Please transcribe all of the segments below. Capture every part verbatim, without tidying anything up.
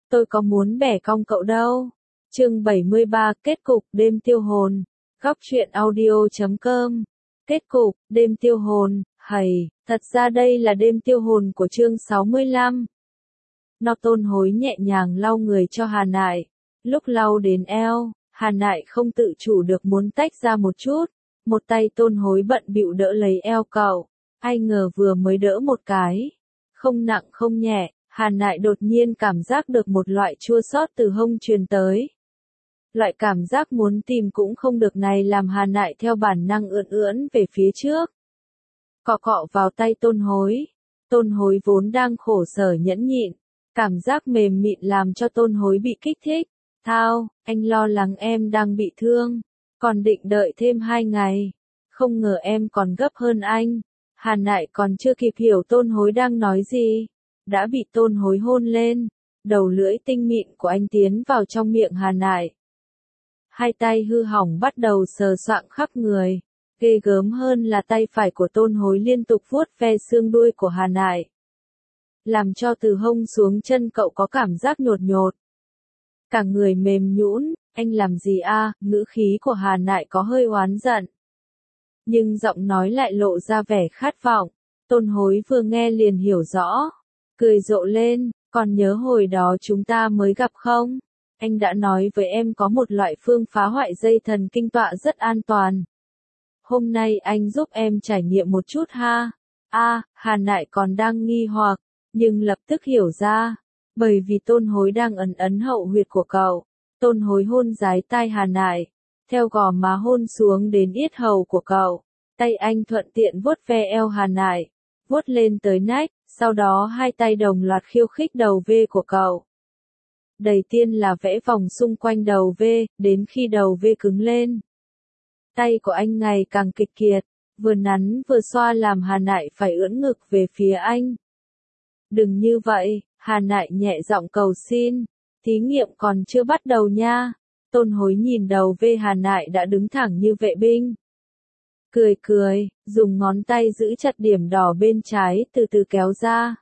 tôi có muốn bẻ cong cậu đâu. Chương bảy mươi ba, kết cục đêm tiêu hồn. Góc truyện audio chấm com. Kết cục, đêm tiêu hồn, hầy, thật ra đây là đêm tiêu hồn của chương sáu mươi lăm. Nó Tôn Hối nhẹ nhàng lau người cho Hà Nại. Lúc lau đến eo, Hà Nại không tự chủ được muốn tách ra một chút. Một tay Tôn Hối bận bịu đỡ lấy eo cậu. Ai ngờ vừa mới đỡ một cái. Không nặng không nhẹ, Hà Nại đột nhiên cảm giác được một loại chua xót từ hông truyền tới. Loại cảm giác muốn tìm cũng không được này làm Hà Nại theo bản năng ưỡn ưỡn về phía trước. Cọ cọ vào tay Tôn Hối. Tôn Hối vốn đang khổ sở nhẫn nhịn. Cảm giác mềm mịn làm cho Tôn Hối bị kích thích. Thao, anh lo lắng em đang bị thương. Còn định đợi thêm hai ngày. Không ngờ em còn gấp hơn anh. Hà Nại còn chưa kịp hiểu Tôn Hối đang nói gì. Đã bị Tôn Hối hôn lên. Đầu lưỡi tinh mịn của anh tiến vào trong miệng Hà Nại. Hai tay hư hỏng bắt đầu sờ soạng khắp người. Ghê gớm hơn là tay phải của Tôn Hối liên tục vuốt ve xương đuôi của Hà Nại. Làm cho từ hông xuống chân cậu có cảm giác nhột nhột. Cả người mềm nhũn, anh làm gì a? Ngữ khí của Hà Nại có hơi oán giận. Nhưng giọng nói lại lộ ra vẻ khát vọng. Tôn Hối vừa nghe liền hiểu rõ. Cười rộ lên, còn nhớ hồi đó chúng ta mới gặp không? Anh đã nói với em có một loại phương phá hoại dây thần kinh tọa rất an toàn. Hôm nay anh giúp em trải nghiệm một chút ha. A, Hà Nại còn đang nghi hoặc, nhưng lập tức hiểu ra. Bởi vì Tôn Hối đang ấn ấn hậu huyệt của cậu. Tôn Hối hôn dái tai Hà Nại. Theo gò má hôn xuống đến yết hầu của cậu. Tay anh thuận tiện vuốt ve eo Hà Nại. Vuốt lên tới nách, sau đó hai tay đồng loạt khiêu khích đầu V của cậu. Đầu tiên là vẽ vòng xung quanh đầu V, đến khi đầu V cứng lên. Tay của anh ngày càng kịch kiệt, vừa nắn vừa xoa làm Hà Nại phải ưỡn ngực về phía anh. Đừng như vậy, Hà Nại nhẹ giọng cầu xin, thí nghiệm còn chưa bắt đầu nha. Tôn Hối nhìn đầu V Hà Nại đã đứng thẳng như vệ binh. Cười cười, dùng ngón tay giữ chặt điểm đỏ bên trái từ từ kéo ra.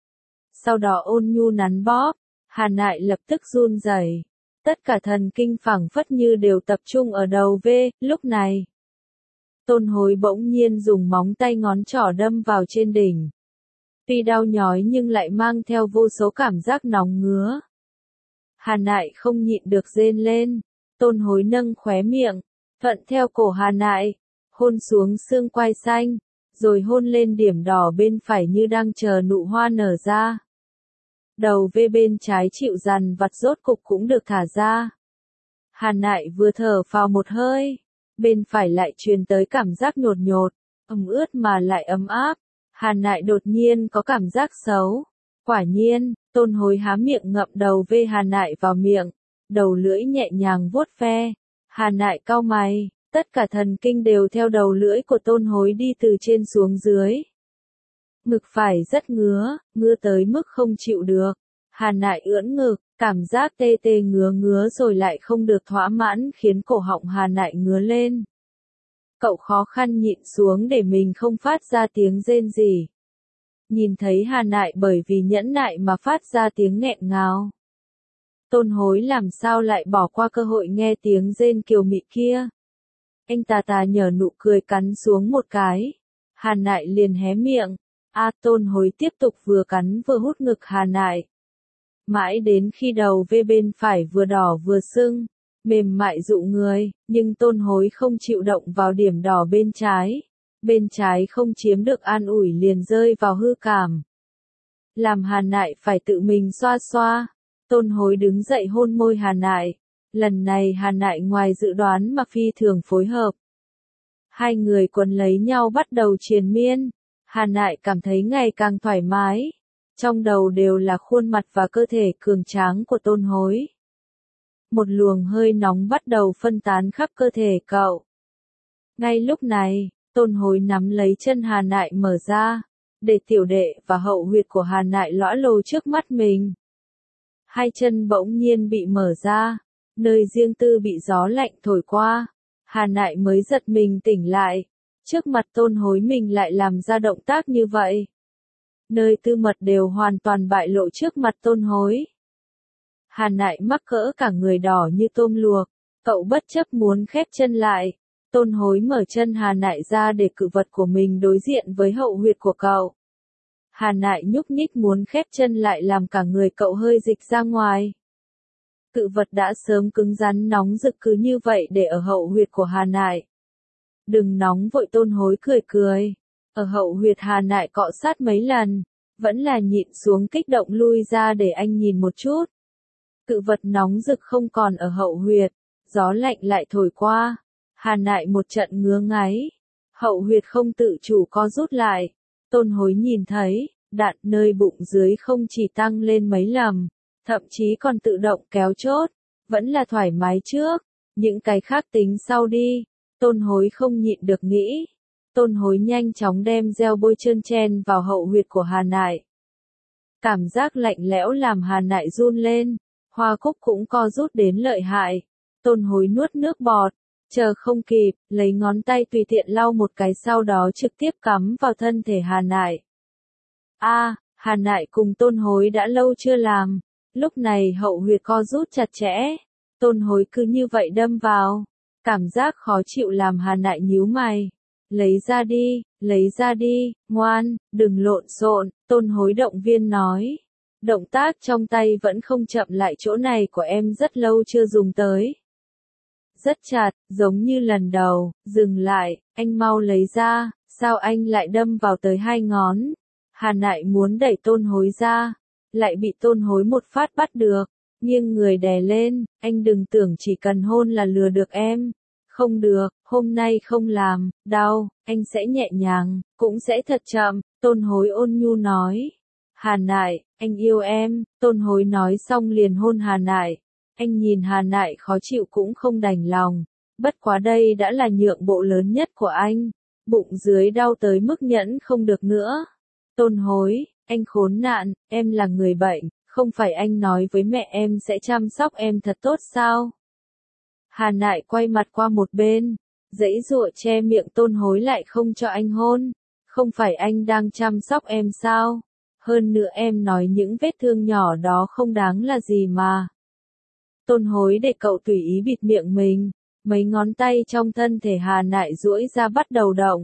Sau đó ôn nhu nắn bóp, Hà Nại lập tức run rẩy. Tất cả thần kinh phảng phất như đều tập trung ở đầu V, lúc này. Tôn Hối bỗng nhiên dùng móng tay ngón trỏ đâm vào trên đỉnh. Tuy đau nhói nhưng lại mang theo vô số cảm giác nóng ngứa. Hà Nại không nhịn được rên lên. Tôn Hối nâng khóe miệng, thuận theo cổ Hà Nại, hôn xuống xương quai xanh, rồi hôn lên điểm đỏ bên phải như đang chờ nụ hoa nở ra. Đầu V bên trái chịu dằn vặt rốt cục cũng được thả ra. Hà Nại vừa thở phào một hơi, bên phải lại truyền tới cảm giác nhột nhột, ẩm ướt mà lại ấm áp. Hà Nại đột nhiên có cảm giác xấu. Quả nhiên, Tôn Hối há miệng ngậm đầu V Hà Nại vào miệng, đầu lưỡi nhẹ nhàng vuốt ve. Hà Nại cau mày, tất cả thần kinh đều theo đầu lưỡi của Tôn Hối đi từ trên xuống dưới. Ngực phải rất ngứa, ngứa tới mức không chịu được. Hà Nại ưỡn ngực, cảm giác tê tê ngứa ngứa rồi lại không được thỏa mãn khiến cổ họng Hà Nại ngứa lên. Cậu khó khăn nhịn xuống để mình không phát ra tiếng rên rỉ. Nhìn thấy Hà Nại bởi vì nhẫn nại mà phát ra tiếng nghẹn ngào. Tôn Hối làm sao lại bỏ qua cơ hội nghe tiếng rên kiều mị kia. Anh tà tà nhở nụ cười cắn xuống một cái. Hà Nại liền hé miệng. A Tôn Hối tiếp tục vừa cắn vừa hút ngực Hà Nại. Mãi đến khi đầu V bên phải vừa đỏ vừa sưng, mềm mại dụ người, nhưng Tôn Hối không chịu động vào điểm đỏ bên trái. Bên trái không chiếm được an ủi liền rơi vào hư cảm. Làm Hà Nại phải tự mình xoa xoa. Tôn Hối đứng dậy hôn môi Hà Nại. Lần này Hà Nại ngoài dự đoán mà phi thường phối hợp. Hai người quấn lấy nhau bắt đầu triền miên. Hà Nại cảm thấy ngày càng thoải mái. Trong đầu đều là khuôn mặt và cơ thể cường tráng của Tôn Hối. Một luồng hơi nóng bắt đầu phân tán khắp cơ thể cậu. Ngay lúc này, Tôn Hối nắm lấy chân Hà Nại mở ra, để tiểu đệ và hậu huyệt của Hà Nại lõa lồ trước mắt mình. Hai chân bỗng nhiên bị mở ra, nơi riêng tư bị gió lạnh thổi qua. Hà Nại mới giật mình tỉnh lại. Trước mặt Tôn Hối mình lại làm ra động tác như vậy. Nơi tư mật đều hoàn toàn bại lộ trước mặt Tôn Hối. Hà Nại mắc cỡ cả người đỏ như tôm luộc, cậu bất chấp muốn khép chân lại. Tôn Hối mở chân Hà Nại ra để cự vật của mình đối diện với hậu huyệt của cậu. Hà Nại nhúc nhích muốn khép chân lại làm cả người cậu hơi dịch ra ngoài. Cự vật đã sớm cứng rắn nóng rực cứ như vậy để ở hậu huyệt của Hà Nại. Đừng nóng vội, Tôn Hối cười cười. Ở hậu huyệt Hà Nại cọ sát mấy lần, vẫn là nhịn xuống kích động lui ra để anh nhìn một chút. Cự vật nóng rực không còn ở hậu huyệt, gió lạnh lại thổi qua. Hà Nại một trận ngứa ngáy, hậu huyệt không tự chủ co rút lại. Tôn Hối nhìn thấy, đạn nơi bụng dưới không chỉ tăng lên mấy lần, thậm chí còn tự động kéo chốt, vẫn là thoải mái trước, những cái khác tính sau đi. Tôn Hối không nhịn được nghĩ. Tôn Hối nhanh chóng đem gel bôi trơn chen vào hậu huyệt của Hà Nại. Cảm giác lạnh lẽo làm Hà Nại run lên, hoa cúc cũng co rút đến lợi hại. Tôn Hối nuốt nước bọt, chờ không kịp, lấy ngón tay tùy tiện lau một cái sau đó trực tiếp cắm vào thân thể Hà Nại. A, à, Hà Nại cùng Tôn Hối đã lâu chưa làm, lúc này hậu huyệt co rút chặt chẽ, Tôn Hối cứ như vậy đâm vào, cảm giác khó chịu làm Hà Nại nhíu mày. Lấy ra đi, lấy ra đi, ngoan, đừng lộn xộn, Tôn Hối động viên nói. Động tác trong tay vẫn không chậm lại, chỗ này của em rất lâu chưa dùng tới. Rất chặt, giống như lần đầu, dừng lại, anh mau lấy ra, sao anh lại đâm vào tới hai ngón. Hà Nại muốn đẩy Tôn Hối ra, lại bị Tôn Hối một phát bắt được, nghiêng người đè lên, anh đừng tưởng chỉ cần hôn là lừa được em. Không được, hôm nay không làm, đau, anh sẽ nhẹ nhàng, cũng sẽ thật chậm, Tôn Hối ôn nhu nói. Hà Nại, anh yêu em, Tôn Hối nói xong liền hôn Hà Nại. Anh nhìn Hà Nại khó chịu cũng không đành lòng, bất quá đây đã là nhượng bộ lớn nhất của anh, bụng dưới đau tới mức nhẫn không được nữa. Tôn Hối, anh khốn nạn, em là người bệnh, không phải anh nói với mẹ em sẽ chăm sóc em thật tốt sao? Hà Nại quay mặt qua một bên, giãy giụa che miệng Tôn Hối lại không cho anh hôn, không phải anh đang chăm sóc em sao? Hơn nữa em nói những vết thương nhỏ đó không đáng là gì mà. Tôn Hối để cậu tùy ý bịt miệng mình, mấy ngón tay trong thân thể Hà Nại duỗi ra bắt đầu động.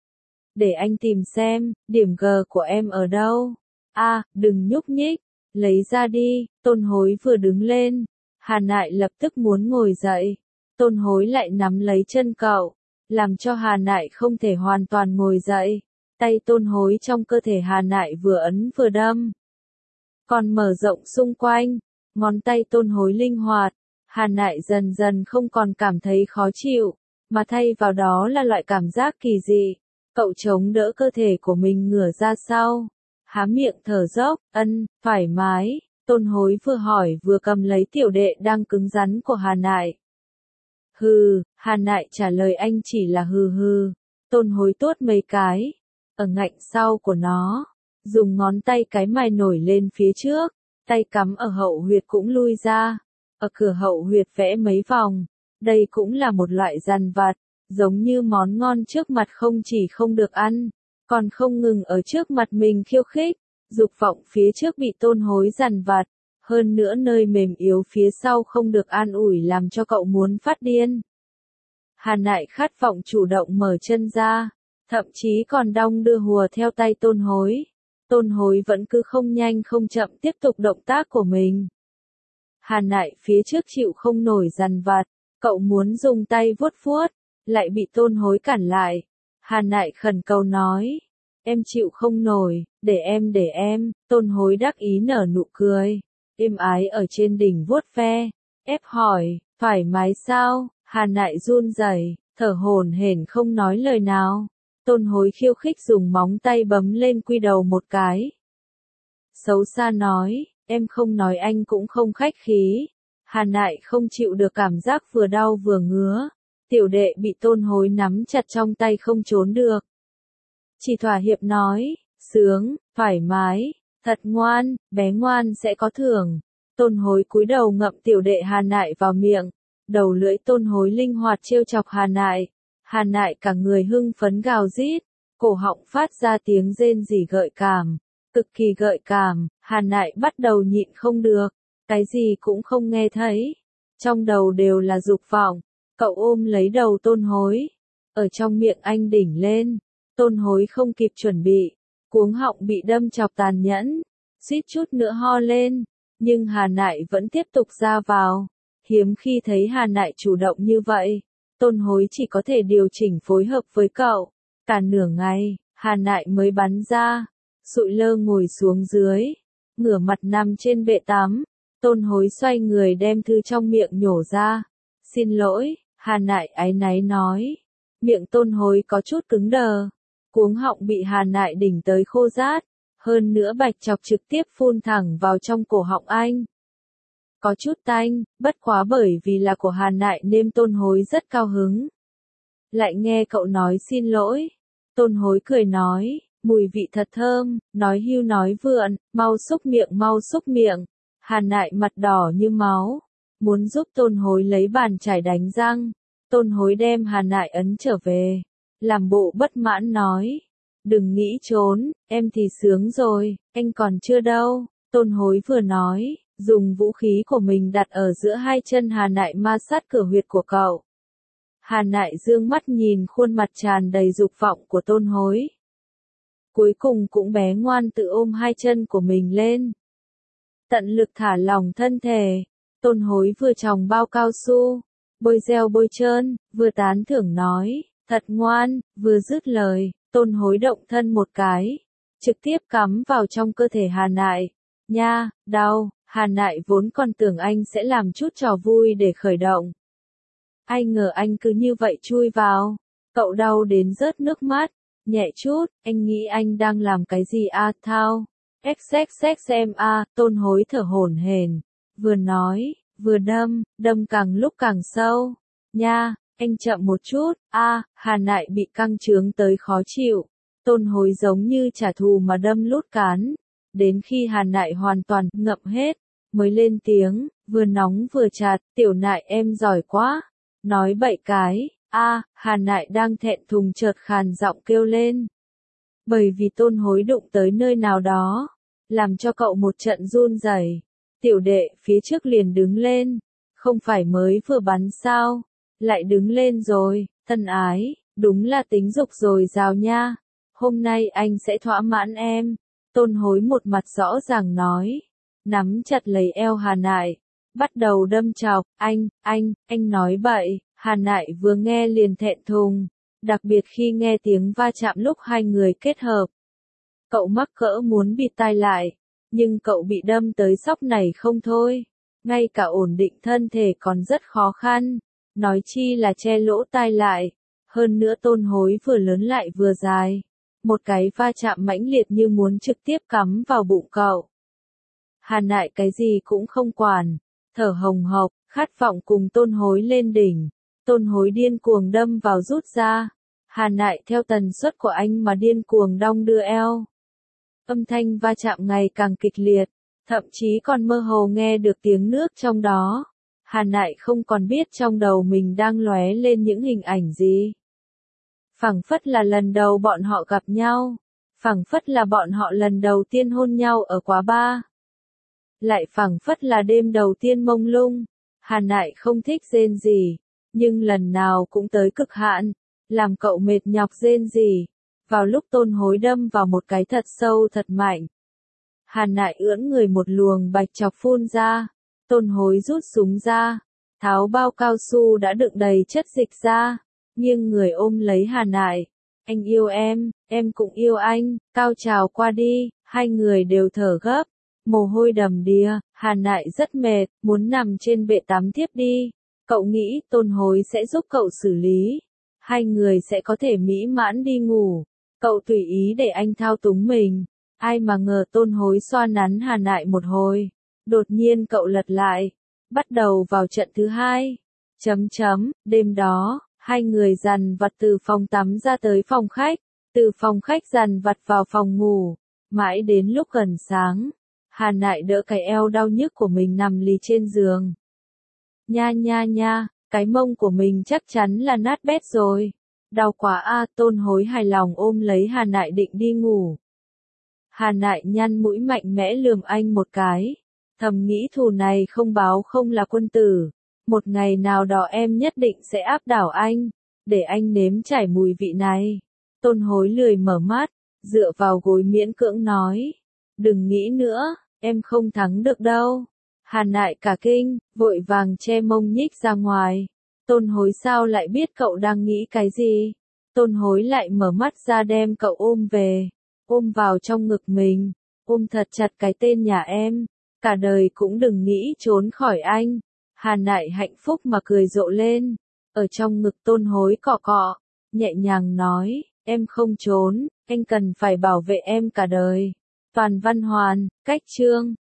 Để anh tìm xem, điểm G của em ở đâu? A, à, đừng nhúc nhích, lấy ra đi, Tôn Hối vừa đứng lên, Hà Nại lập tức muốn ngồi dậy. Tôn Hối lại nắm lấy chân cậu, làm cho Hà Nại không thể hoàn toàn ngồi dậy. Tay Tôn Hối trong cơ thể Hà Nại vừa ấn vừa đâm, còn mở rộng xung quanh, ngón tay Tôn Hối linh hoạt, Hà Nại dần dần không còn cảm thấy khó chịu, mà thay vào đó là loại cảm giác kỳ dị. Cậu chống đỡ cơ thể của mình ngửa ra sau, há miệng thở dốc, ân, thoải mái, Tôn Hối vừa hỏi vừa cầm lấy tiểu đệ đang cứng rắn của Hà Nại. Hừ, Hà Nại trả lời anh chỉ là hừ hừ, Tôn Hối tuốt mấy cái, ở ngạnh sau của nó, dùng ngón tay cái mài nổi lên phía trước, tay cắm ở hậu huyệt cũng lui ra, ở cửa hậu huyệt vẽ mấy vòng, đây cũng là một loại dằn vặt, giống như món ngon trước mặt không chỉ không được ăn, còn không ngừng ở trước mặt mình khiêu khích, dục vọng phía trước bị Tôn Hối dằn vặt, hơn nữa nơi mềm yếu phía sau không được an ủi làm cho cậu muốn phát điên. Hà Nại khát vọng chủ động mở chân ra, thậm chí còn đong đưa hùa theo tay Tôn Hối. Tôn Hối vẫn cứ không nhanh không chậm tiếp tục động tác của mình. Hà Nại phía trước chịu không nổi dằn vặt, cậu muốn dùng tay vuốt vuốt, lại bị Tôn Hối cản lại. Hà Nại khẩn cầu nói, em chịu không nổi, để em để em, Tôn Hối đắc ý nở nụ cười, êm ái ở trên đỉnh vuốt ve, ép hỏi, thoải mái sao? Hà Nại run rẩy, thở hổn hển không nói lời nào. Tôn Hối khiêu khích dùng móng tay bấm lên quy đầu một cái. Xấu xa nói, em không nói anh cũng không khách khí. Hà Nại không chịu được cảm giác vừa đau vừa ngứa. Tiểu đệ bị Tôn Hối nắm chặt trong tay không trốn được. Chỉ thỏa hiệp nói, sướng, thoải mái, thật ngoan, bé ngoan sẽ có thưởng. Tôn Hối cúi đầu ngậm tiểu đệ Hà Nại vào miệng. Đầu lưỡi Tôn Hối linh hoạt trêu chọc Hà Nại. Hà Nại cả người hưng phấn gào rít, cổ họng phát ra tiếng rên rỉ gợi cảm, cực kỳ gợi cảm, Hà Nại bắt đầu nhịn không được, cái gì cũng không nghe thấy. Trong đầu đều là dục vọng. Cậu ôm lấy đầu Tôn Hối. Ở trong miệng anh đỉnh lên. Tôn Hối không kịp chuẩn bị. Cuống họng bị đâm chọc tàn nhẫn. Suýt chút nữa ho lên. Nhưng Hà Nại vẫn tiếp tục ra vào. Hiếm khi thấy Hà Nại chủ động như vậy. Tôn Hối chỉ có thể điều chỉnh phối hợp với cậu. Cả nửa ngày, Hà Nại mới bắn ra. Sụi lơ ngồi xuống dưới. Ngửa mặt nằm trên bệ tắm. Tôn Hối xoay người đem thư trong miệng nhổ ra. Xin lỗi, Hà Nại áy náy nói. Miệng Tôn Hối có chút cứng đờ. Cuống họng bị Hà Nại đỉnh tới khô rát. Hơn nữa bạch chọc trực tiếp phun thẳng vào trong cổ họng anh. Có chút tanh, bất quá bởi vì là của Hà Nại nên Tôn Hối rất cao hứng. Lại nghe cậu nói xin lỗi. Tôn Hối cười nói, mùi vị thật thơm, nói hưu nói vượn, mau xúc miệng mau xúc miệng. Hà Nại mặt đỏ như máu, muốn giúp Tôn Hối lấy bàn chải đánh răng. Tôn Hối đem Hà Nại ấn trở về, làm bộ bất mãn nói. Đừng nghĩ trốn, em thì sướng rồi, anh còn chưa đâu. Tôn Hối vừa nói, dùng vũ khí của mình đặt ở giữa hai chân Hà Nại ma sát cửa huyệt của cậu. Hà Nại dương mắt nhìn khuôn mặt tràn đầy dục vọng của Tôn Hối. Cuối cùng cũng bé ngoan tự ôm hai chân của mình lên. Tận lực thả lỏng thân thể. Tôn Hối vừa tròng bao cao su, bôi gel bôi trơn, vừa tán thưởng nói, thật ngoan, vừa dứt lời, Tôn Hối động thân một cái, trực tiếp cắm vào trong cơ thể Hà Nại. Nha, đau, Hà Nại vốn còn tưởng anh sẽ làm chút trò vui để khởi động. Ai ngờ anh cứ như vậy chui vào, cậu đau đến rớt nước mắt, nhẹ chút, anh nghĩ anh đang làm cái gì a thao. Xxxm a, Tôn Hối thở hổn hển, vừa nói, vừa đâm, đâm càng lúc càng sâu. Nha, anh chậm một chút, a, Hà Nại bị căng trướng tới khó chịu. Tôn Hối giống như trả thù mà đâm lút cán. Đến khi Hà Nại hoàn toàn ngậm hết, mới lên tiếng, vừa nóng vừa chặt, tiểu Nại em giỏi quá. Nói bậy cái, a, Hà Nại đang thẹn thùng chợt khàn giọng kêu lên. Bởi vì Tôn Hối đụng tới nơi nào đó, làm cho cậu một trận run rẩy. Tiểu đệ phía trước liền đứng lên, không phải mới vừa bắn sao, lại đứng lên rồi, thân ái, đúng là tính dục dồi dào nha. Hôm nay anh sẽ thỏa mãn em. Tôn Hối một mặt rõ ràng nói, nắm chặt lấy eo Hà Nại, bắt đầu đâm chọc, anh, anh, anh nói bậy. Hà Nại vừa nghe liền thẹn thùng, đặc biệt khi nghe tiếng va chạm lúc hai người kết hợp. Cậu mắc cỡ muốn bịt tai lại, nhưng cậu bị đâm tới sóc này không thôi. Ngay cả ổn định thân thể còn rất khó khăn, nói chi là che lỗ tai lại. Hơn nữa Tôn Hối vừa lớn lại vừa dài. Một cái va chạm mãnh liệt như muốn trực tiếp cắm vào bụng cậu. Hà Nại cái gì cũng không quản, thở hồng hộc, khát vọng cùng Tôn Hối lên đỉnh. Tôn Hối điên cuồng đâm vào rút ra. Hà Nại theo tần suất của anh mà điên cuồng đong đưa eo. Âm thanh va chạm ngày càng kịch liệt, thậm chí còn mơ hồ nghe được tiếng nước trong đó. Hà Nại không còn biết trong đầu mình đang lóe lên những hình ảnh gì. Phảng phất là lần đầu bọn họ gặp nhau, phảng phất là bọn họ lần đầu tiên hôn nhau ở quán bar. Lại phảng phất là đêm đầu tiên mông lung. Hà Nại không thích rên rỉ, nhưng lần nào cũng tới cực hạn, làm cậu mệt nhọc rên rỉ. Vào lúc Tôn Hối đâm vào một cái thật sâu thật mạnh, Hà Nại ưỡn người một luồng bạch chọc phun ra. Tôn Hối rút súng ra, tháo bao cao su đã đựng đầy chất dịch ra, nghiêng người ôm lấy Hà Nại. Anh yêu em, em cũng yêu anh, cao trào qua đi, hai người đều thở gấp, mồ hôi đầm đìa. Hà Nại rất mệt, muốn nằm trên bệ tắm tiếp đi. Cậu nghĩ Tôn Hối sẽ giúp cậu xử lý, hai người sẽ có thể mỹ mãn đi ngủ. Cậu tùy ý để anh thao túng mình. Ai mà ngờ Tôn Hối xoa nắn Hà Nại một hồi, đột nhiên cậu lật lại, bắt đầu vào trận thứ hai. Chấm chấm, đêm đó, hai người dằn vặt từ phòng tắm ra tới phòng khách, từ phòng khách dằn vặt vào phòng ngủ, mãi đến lúc gần sáng, Hà Nại đỡ cái eo đau nhức của mình nằm lì trên giường. Nha nha nha, cái mông của mình chắc chắn là nát bét rồi. Đau quá a, Tôn Hối hài lòng ôm lấy Hà Nại định đi ngủ. Hà Nại nhăn mũi mạnh mẽ lườm anh một cái, Thầm nghĩ thù này không báo không là quân tử. Một ngày nào đó em nhất định sẽ áp đảo anh, để anh nếm trải mùi vị này. Tôn Hối lười mở mắt, dựa vào gối miễn cưỡng nói. Đừng nghĩ nữa, em không thắng được đâu. Hàn Nại cả kinh, vội vàng che mông nhích ra ngoài. Tôn Hối sao lại biết cậu đang nghĩ cái gì? Tôn Hối lại mở mắt ra đem cậu ôm về, ôm vào trong ngực mình, ôm thật chặt cái tên nhà em, cả đời cũng đừng nghĩ trốn khỏi anh. Hàn Nại hạnh phúc mà cười rộ lên, ở trong ngực Tôn Hối cọ cọ, nhẹ nhàng nói, em không trốn, anh cần phải bảo vệ em cả đời. Toàn Văn Hoàn, cách chương